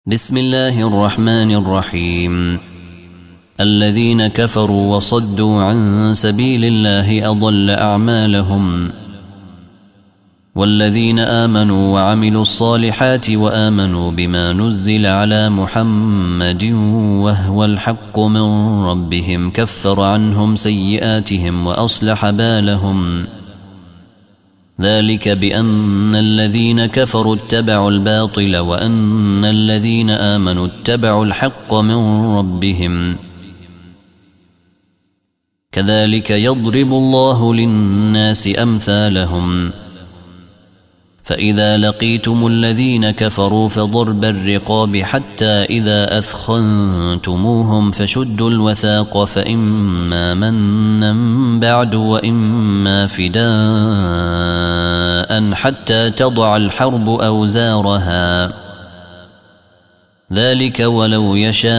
بسم الله الرحمن الرحيم. الذين كفروا وصدوا عن سبيل الله أضل أعمالهم، والذين آمنوا وعملوا الصالحات وآمنوا بما نزل على محمد وهو الحق من ربهم كفر عنهم سيئاتهم وأصلح بالهم. ذلك بأن الذين كفروا اتبعوا الباطل وأن الذين آمنوا اتبعوا الحق من ربهم. كذلك يضرب الله للناس أمثالهم. فإذا لقيتم الذين كفروا فضرب الرقاب حتى إذا أثخنتموهم فشدوا الوثاق فإما منا بعد وإما فداء حتى تضع الحرب أوزارها. ذلك ولو يشاء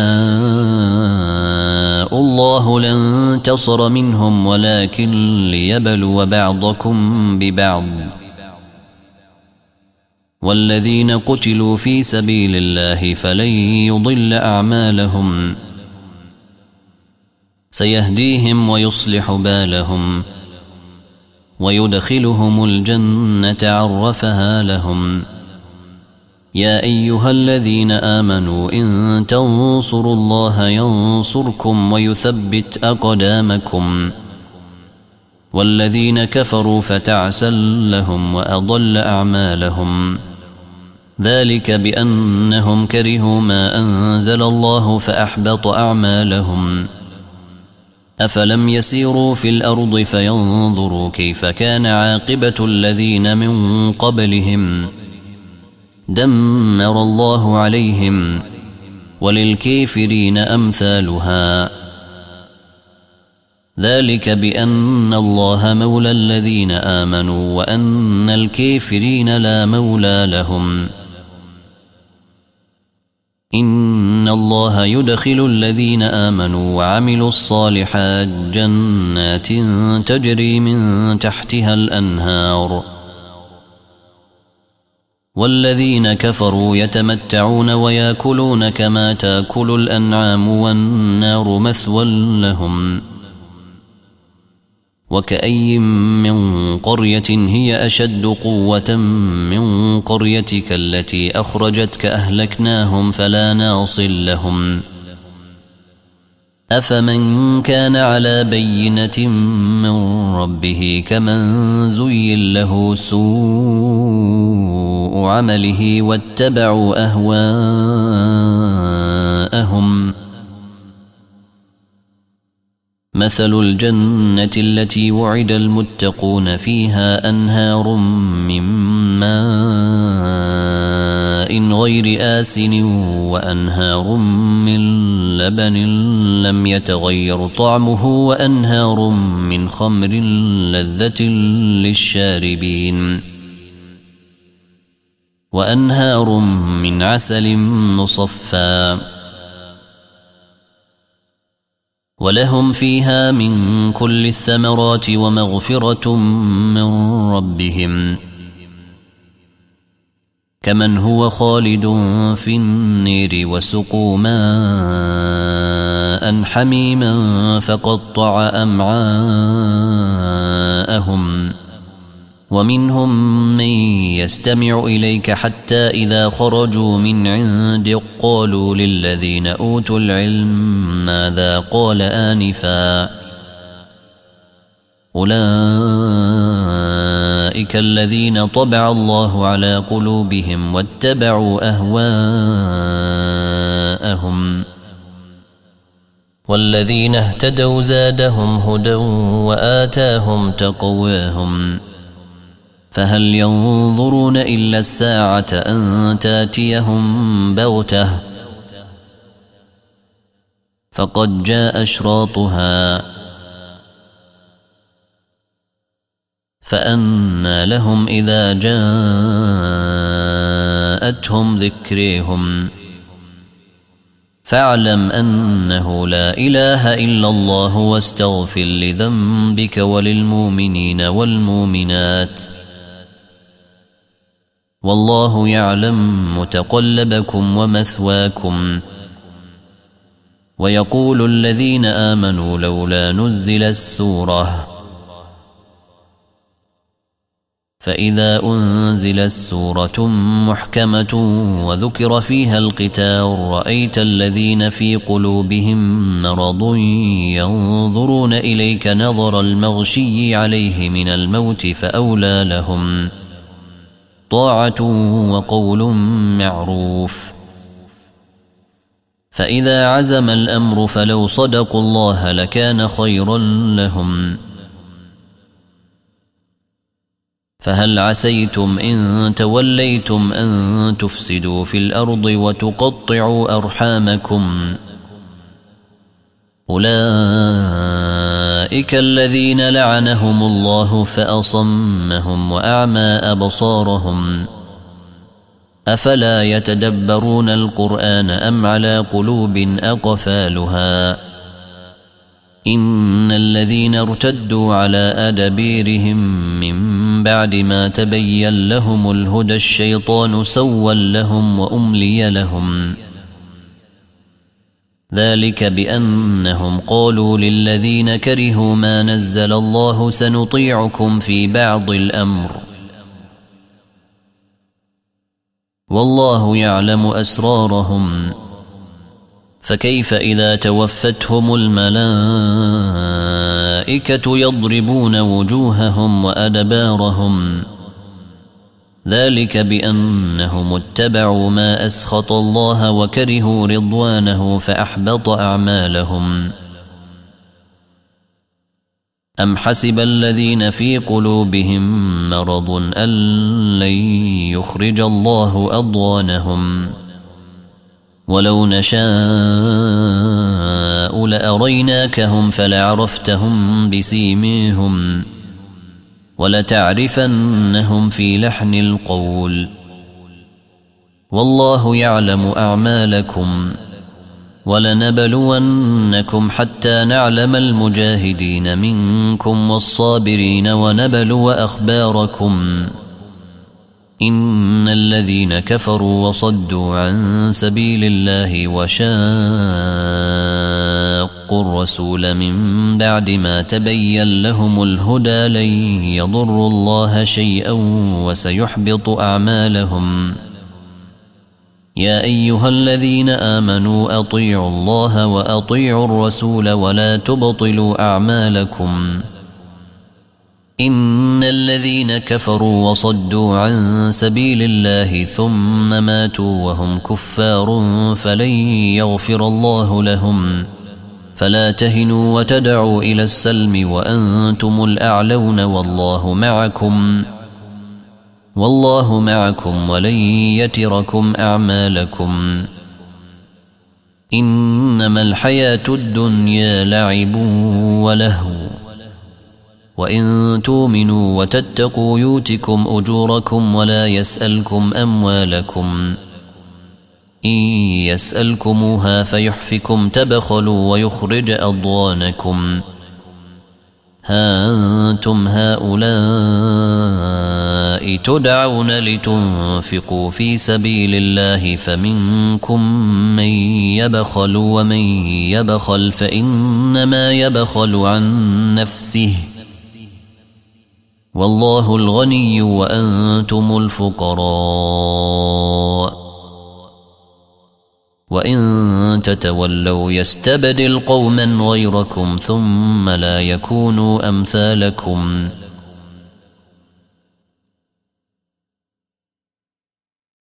الله لانتصر منهم ولكن ليبلو بعضكم ببعض. والذين قتلوا في سبيل الله فلن يضل أعمالهم، سيهديهم ويصلح بالهم ويدخلهم الجنة عرفها لهم. يا أيها الذين آمنوا إن تنصروا الله ينصركم ويثبت أقدامكم. والذين كفروا فتعسا لهم وأضل أعمالهم. ذلك بأنهم كرهوا ما أنزل الله فأحبط أعمالهم. أفلم يسيروا في الأرض فينظروا كيف كان عاقبة الذين من قبلهم. دمر الله عليهم وللكافرين أمثالها. ذلك بأن الله مولى الذين آمنوا وأن الكافرين لا مولى لهم. إن الله يدخل الذين آمنوا وعملوا الصالحات جنات تجري من تحتها الأنهار. والذين كفروا يتمتعون ويأكلون كما تأكل الأنعام والنار مثوى لهم. وكأي من قرية هي أشد قوة من قريتك التي أخرجتك أهلكناهم فلا ناصر لهم. أفمن كان على بينة من ربه كمن زين له سوء عمله واتبعوا أهواءهم. مثل الجنة التي وعد المتقون فيها أنهار من ماء غير آسن وأنهار من لبن لم يتغير طعمه وأنهار من خمر لذة للشاربين وأنهار من عسل مصفى ولهم فيها من كل الثمرات ومغفرة من ربهم كمن هو خالد في النير وسقوا ماء حميما فقطع أمعاءهم. ومنهم من يستمع إليك حتى إذا خرجوا من عندك قالوا للذين أوتوا العلم ماذا قال آنفا. أولئك الذين طبع الله على قلوبهم واتبعوا أهواءهم. والذين اهتدوا زادهم هدى وآتاهم تقواهم. فهل ينظرون إلا الساعة أن تاتيهم بغتة فقد جاء أشراطها. فأنى لهم إذا جاءتهم ذكرهم. فاعلم أنه لا إله إلا الله واستغفر لذنبك وللمؤمنين والمؤمنات والله يعلم متقلبكم ومثواكم. ويقول الذين آمنوا لولا نزلت سورة، فإذا أنزلت سورة محكمة وذكر فيها القتال رأيت الذين في قلوبهم مرض ينظرون إليك نظر المغشي عليه من الموت فأولى لهم طاعة وقول معروف. فإذا عزم الأمر فلو صدقوا الله لكان خيرا لهم. فهل عسيتم إن توليتم أن تفسدوا في الأرض وتقطعوا أرحامكم؟ أولئك الذين لعنهم الله فأصمهم وأعمى أبصارهم. أفلا يتدبرون القرآن أم على قلوب أقفالها؟ إن الذين ارتدوا على أدبيرهم من بعد ما تبين لهم الهدى الشيطان سول لهم وأملي لهم. ذلك بأنهم قالوا للذين كرهوا ما نزل الله سنطيعكم في بعض الأمر والله يعلم أسرارهم. فكيف إذا توفتهم الملائكة يضربون وجوههم وأدبارهم؟ ذلك بأنهم اتبعوا ما أسخط الله وكرهوا رضوانه فأحبط أعمالهم. أم حسب الذين في قلوبهم مرض أن لن يخرج الله أضغانهم؟ ولو نشاء لأريناكهم فلعرفتهم بسيميهم ولتعرفنهم في لحن القول والله يعلم أعمالكم. ولنبلونكم حتى نعلم المجاهدين منكم والصابرين ونبلو أخباركم. إن الذين كفروا وصدوا عن سبيل الله وشاقوا الرسول من بعد ما تبين لهم الهدى لن يضروا الله شيئا وسيحبط أعمالهم. يا أيها الذين آمنوا أطيعوا الله وأطيعوا الرسول ولا تبطلوا أعمالكم. إن الذين كفروا وصدوا عن سبيل الله ثم ماتوا وهم كفار فلن يغفر الله لهم. فلا تهنوا وتدعوا إلى السلم وأنتم الأعلون والله معكم ولن يتركم أعمالكم. إنما الحياة الدنيا لعب ولهو وإن تؤمنوا وتتقوا يؤتكم أجوركم ولا يسألكم أموالكم. إن يسألكموها فيحفكم تبخلوا ويخرج أضغانكم. ها أنتم هؤلاء تدعون لتنفقوا في سبيل الله فمنكم من يبخل ومن يبخل فإنما يبخل عن نفسه والله الغني وأنتم الفقراء. وإن تتولوا يستبدل قوما غيركم ثم لا يكونوا أمثالكم.